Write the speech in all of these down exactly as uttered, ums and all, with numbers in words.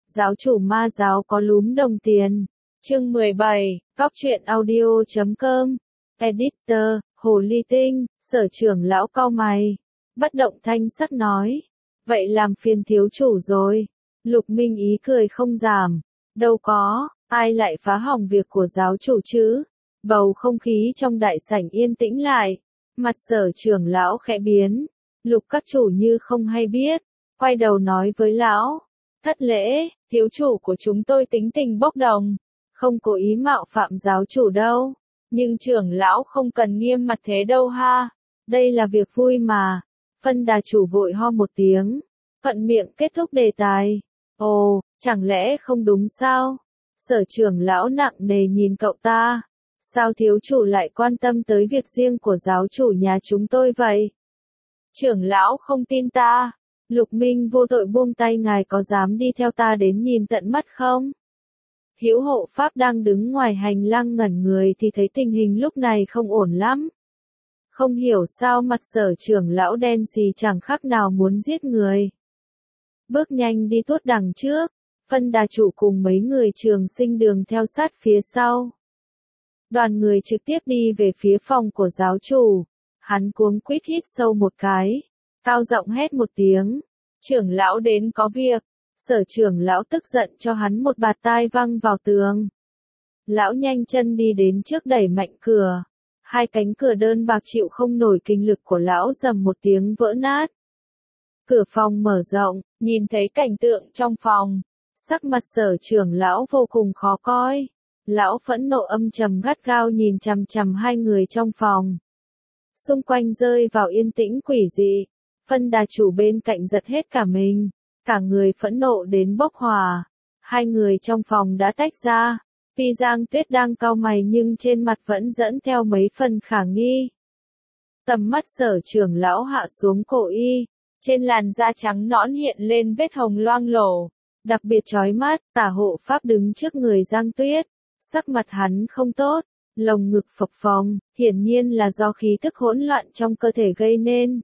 Giáo chủ ma giáo có lúm đồng tiền. Chương mười bảy, Cóc truyện audio chấm com. Editor, Hồ Ly Tinh, Sở trưởng lão cau mày. Bất động thanh sắc nói. Vậy làm phiền thiếu chủ rồi. Lục Minh ý cười không giảm. Đâu có, ai lại phá hỏng việc của giáo chủ chứ? Bầu không khí trong đại sảnh yên tĩnh lại. Mặt Sở trưởng lão khẽ biến. Lục các chủ như không hay biết. Quay đầu nói với lão. Thất lễ, thiếu chủ của chúng tôi tính tình bốc đồng. Không cố ý mạo phạm giáo chủ đâu. Nhưng trưởng lão không cần nghiêm mặt thế đâu ha. Đây là việc vui mà. Phân đà chủ vội ho một tiếng. Thuận miệng kết thúc đề tài. Ồ, chẳng lẽ không đúng sao? Sở trưởng lão nặng nề nhìn cậu ta. Sao thiếu chủ lại quan tâm tới việc riêng của giáo chủ nhà chúng tôi vậy? Trưởng lão không tin ta. Lục Minh vô tội buông tay, ngài có dám đi theo ta đến nhìn tận mắt không? Hữu hộ pháp đang đứng ngoài hành lang ngẩn người thì thấy tình hình lúc này không ổn lắm. Không hiểu sao mặt Sở trưởng lão đen xì chẳng khác nào muốn giết người. Bước nhanh đi tuốt đằng trước, Phân đà chủ cùng mấy người Trường Sinh Đường theo sát phía sau. Đoàn người trực tiếp đi về phía phòng của giáo chủ. Hắn cuống quýt hít sâu một cái, cao giọng hét một tiếng. Trưởng lão đến có việc. Sở trưởng lão tức giận cho hắn một bạt tai văng vào tường. Lão nhanh chân đi đến trước đẩy mạnh cửa. Hai cánh cửa đơn bạc chịu không nổi kinh lực của lão rầm một tiếng vỡ nát. Cửa phòng mở rộng, nhìn thấy cảnh tượng trong phòng. Sắc mặt Sở trưởng lão vô cùng khó coi. Lão phẫn nộ âm trầm gắt gao nhìn chằm chằm hai người trong phòng. Xung quanh rơi vào yên tĩnh quỷ dị. Phân đà chủ bên cạnh giật hết cả mình. Cả người phẫn nộ đến bốc hỏa. Hai người trong phòng đã tách ra. Tuy Giang Tuyết đang cau mày nhưng trên mặt vẫn dẫn theo mấy phần khả nghi. Tầm mắt Sở trưởng lão hạ xuống cổ y. Trên làn da trắng nõn hiện lên vết hồng loang lổ. Đặc biệt chói mắt, Tả hộ pháp đứng trước người Giang Tuyết. Sắc mặt hắn không tốt, lồng ngực phập phồng, hiển nhiên là do khí tức hỗn loạn trong cơ thể gây nên.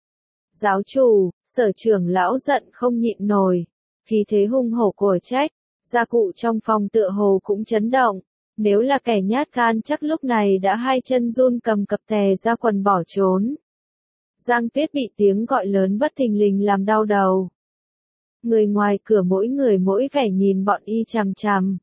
Giáo chủ, Sở trưởng lão giận không nhịn nổi. Khí thế hung hổ của trách, gia cụ trong phòng tựa hồ cũng chấn động. Nếu là kẻ nhát gan chắc lúc này đã hai chân run cầm cập tè ra quần bỏ trốn. Giang Tuyết bị tiếng gọi lớn bất thình lình làm đau đầu. Người ngoài cửa mỗi người mỗi vẻ nhìn bọn y chằm chằm.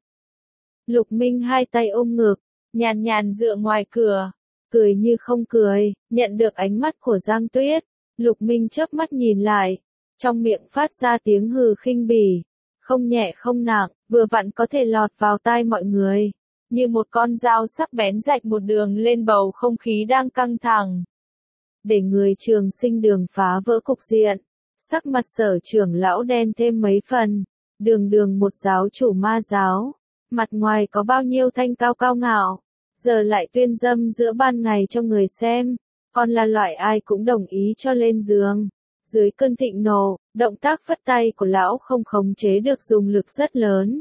Lục Minh hai tay ôm ngực, nhàn nhàn dựa ngoài cửa, cười như không cười, nhận được ánh mắt của Giang Tuyết. Lục Minh chớp mắt nhìn lại, trong miệng phát ra tiếng hừ khinh bỉ, không nhẹ không nặng, vừa vặn có thể lọt vào tai mọi người, như một con dao sắc bén rạch một đường lên bầu không khí đang căng thẳng. Để người Trường Sinh Đường phá vỡ cục diện, sắc mặt Sở trưởng lão đen thêm mấy phần, đường đường một giáo chủ ma giáo, mặt ngoài có bao nhiêu thanh cao cao ngạo, giờ lại tuyên dâm giữa ban ngày cho người xem. Còn là loại ai cũng đồng ý cho lên giường. Dưới cơn thịnh nộ, động tác phất tay của lão không khống chế được dùng lực rất lớn.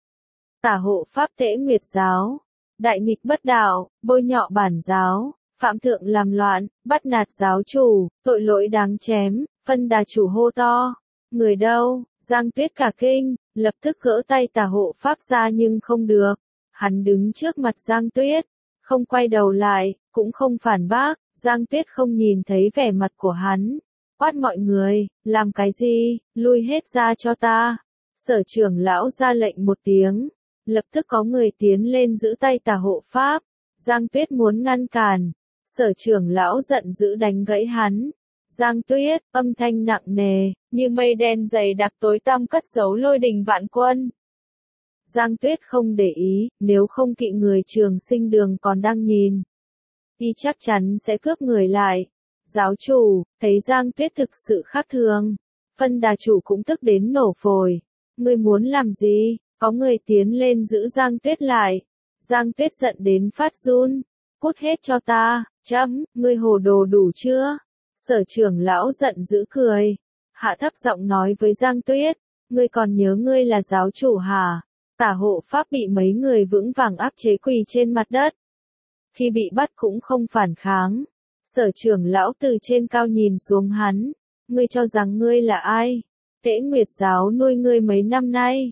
Tả hộ pháp Tễ Nguyệt giáo, đại nghịch bất đạo, bôi nhọ bản giáo, phạm thượng làm loạn, bắt nạt giáo chủ, tội lỗi đáng chém. Phân đà chủ hô to. Người đâu? Giang Tuyết cả kinh, lập tức gỡ tay tả hộ pháp ra nhưng không được. Hắn đứng trước mặt Giang Tuyết, không quay đầu lại, cũng không phản bác. Giang Tuyết không nhìn thấy vẻ mặt của hắn. Quát mọi người, làm cái gì, lui hết ra cho ta. Sở trưởng lão ra lệnh một tiếng. Lập tức có người tiến lên giữ tay tả hộ pháp. Giang Tuyết muốn ngăn cản. Sở trưởng lão giận dữ đánh gãy hắn. Giang Tuyết, âm thanh nặng nề, như mây đen dày đặc tối tăm cất giấu lôi đình vạn quân. Giang Tuyết không để ý, nếu không kỵ người Trường Sinh Đường còn đang nhìn. Y chắc chắn sẽ cướp người lại. Giáo chủ, thấy Giang Tuyết thực sự khác thường. Phân đà chủ cũng tức đến nổ phổi. Ngươi muốn làm gì? Có người tiến lên giữ Giang Tuyết lại. Giang Tuyết giận đến phát run. Cút hết cho ta, chấm, ngươi hồ đồ đủ chưa? Sở trưởng lão giận dữ cười. Hạ thấp giọng nói với Giang Tuyết. Ngươi còn nhớ ngươi là giáo chủ hả? Tả hộ pháp bị mấy người vững vàng áp chế quỳ trên mặt đất. Khi bị bắt cũng không phản kháng. Sở trưởng lão từ trên cao nhìn xuống hắn. Ngươi cho rằng ngươi là ai? Tễ Nguyệt giáo nuôi ngươi mấy năm nay.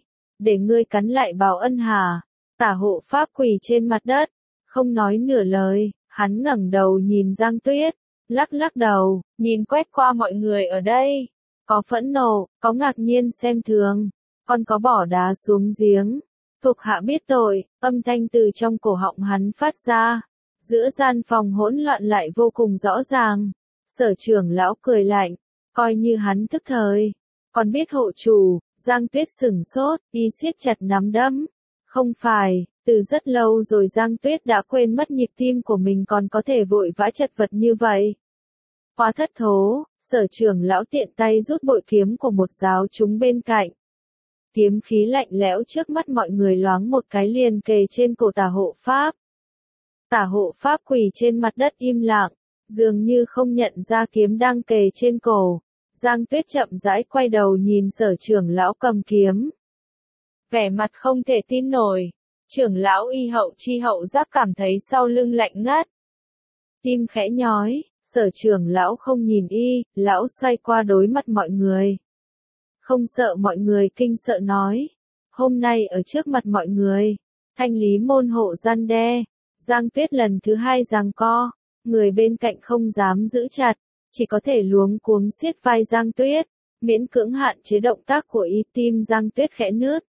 để ngươi cắn lại báo ân hả? Tả hộ pháp quỳ trên mặt đất, không nói nửa lời, hắn ngẩng đầu nhìn Giang Tuyết, lắc lắc đầu, nhìn quét qua mọi người ở đây, có phẫn nộ, có ngạc nhiên xem thường, còn có bỏ đá xuống giếng. Thuộc hạ biết tội, âm thanh từ trong cổ họng hắn phát ra, giữa gian phòng hỗn loạn lại vô cùng rõ ràng. Sở trưởng lão cười lạnh, coi như hắn thức thời, còn biết hộ chủ. Giang Tuyết sửng sốt, y siết chặt nắm đấm. Không phải, từ rất lâu rồi Giang Tuyết đã quên mất nhịp tim của mình còn có thể vội vã chật vật như vậy. Quá thất thố, sở trưởng lão tiện tay rút bội kiếm của một giáo chúng bên cạnh. Kiếm khí lạnh lẽo trước mắt mọi người loáng một cái liền kề trên cổ tả hộ pháp. Tả hộ pháp quỳ trên mặt đất im lặng, dường như không nhận ra kiếm đang kề trên cổ. Giang Tuyết chậm rãi quay đầu nhìn sở trưởng lão cầm kiếm. Vẻ mặt không thể tin nổi, trưởng lão y hậu chi hậu giác cảm thấy sau lưng lạnh ngắt. Tim khẽ nhói, sở trưởng lão không nhìn y, lão xoay qua đối mặt mọi người. Không sợ mọi người kinh sợ nói. Hôm nay ở trước mặt mọi người, thanh lý môn hộ gian đe. Giang Tuyết lần thứ hai giằng co, người bên cạnh không dám giữ chặt. Chỉ có thể luống cuống siết vai Giang Tuyết, miễn cưỡng hạn chế động tác của y. Tim Giang Tuyết khẽ nướt.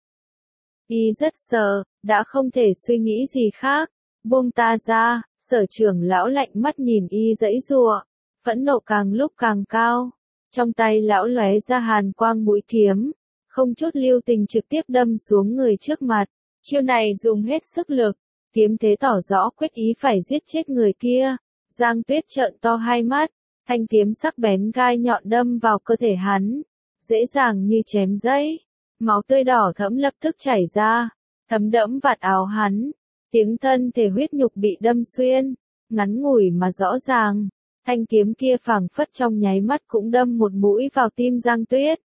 Y rất sợ, đã không thể suy nghĩ gì khác. Buông ta ra, sở trưởng lão lạnh mắt nhìn y giãy giụa, phẫn nộ càng lúc càng cao. Trong tay lão lóe ra hàn quang mũi kiếm, không chút lưu tình trực tiếp đâm xuống người trước mặt. Chiêu này dùng hết sức lực, kiếm thế tỏ rõ quyết ý phải giết chết người kia. Giang Tuyết trợn to hai mắt. Thanh kiếm sắc bén gai nhọn đâm vào cơ thể hắn, dễ dàng như chém giấy. Máu tươi đỏ thẫm lập tức chảy ra, thấm đẫm vạt áo hắn. Tiếng thân thể huyết nhục bị đâm xuyên, ngắn ngủi mà rõ ràng. Thanh kiếm kia phảng phất trong nháy mắt cũng đâm một mũi vào tim Giang Tuyết.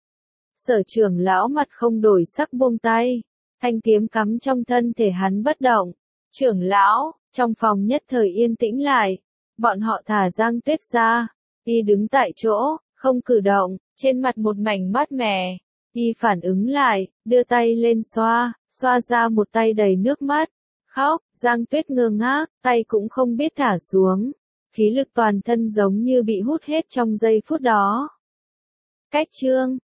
Sở trưởng lão mặt không đổi sắc buông tay, thanh kiếm cắm trong thân thể hắn bất động. Trưởng lão, trong phòng nhất thời yên tĩnh lại. Bọn họ thả Giang Tuyết ra, y đứng tại chỗ, không cử động, trên mặt một mảnh mát mẻ. Y phản ứng lại, đưa tay lên xoa, xoa ra một tay đầy nước mắt, khóc. Giang Tuyết ngơ ngác, tay cũng không biết thả xuống, khí lực toàn thân giống như bị hút hết trong giây phút đó. Cách chương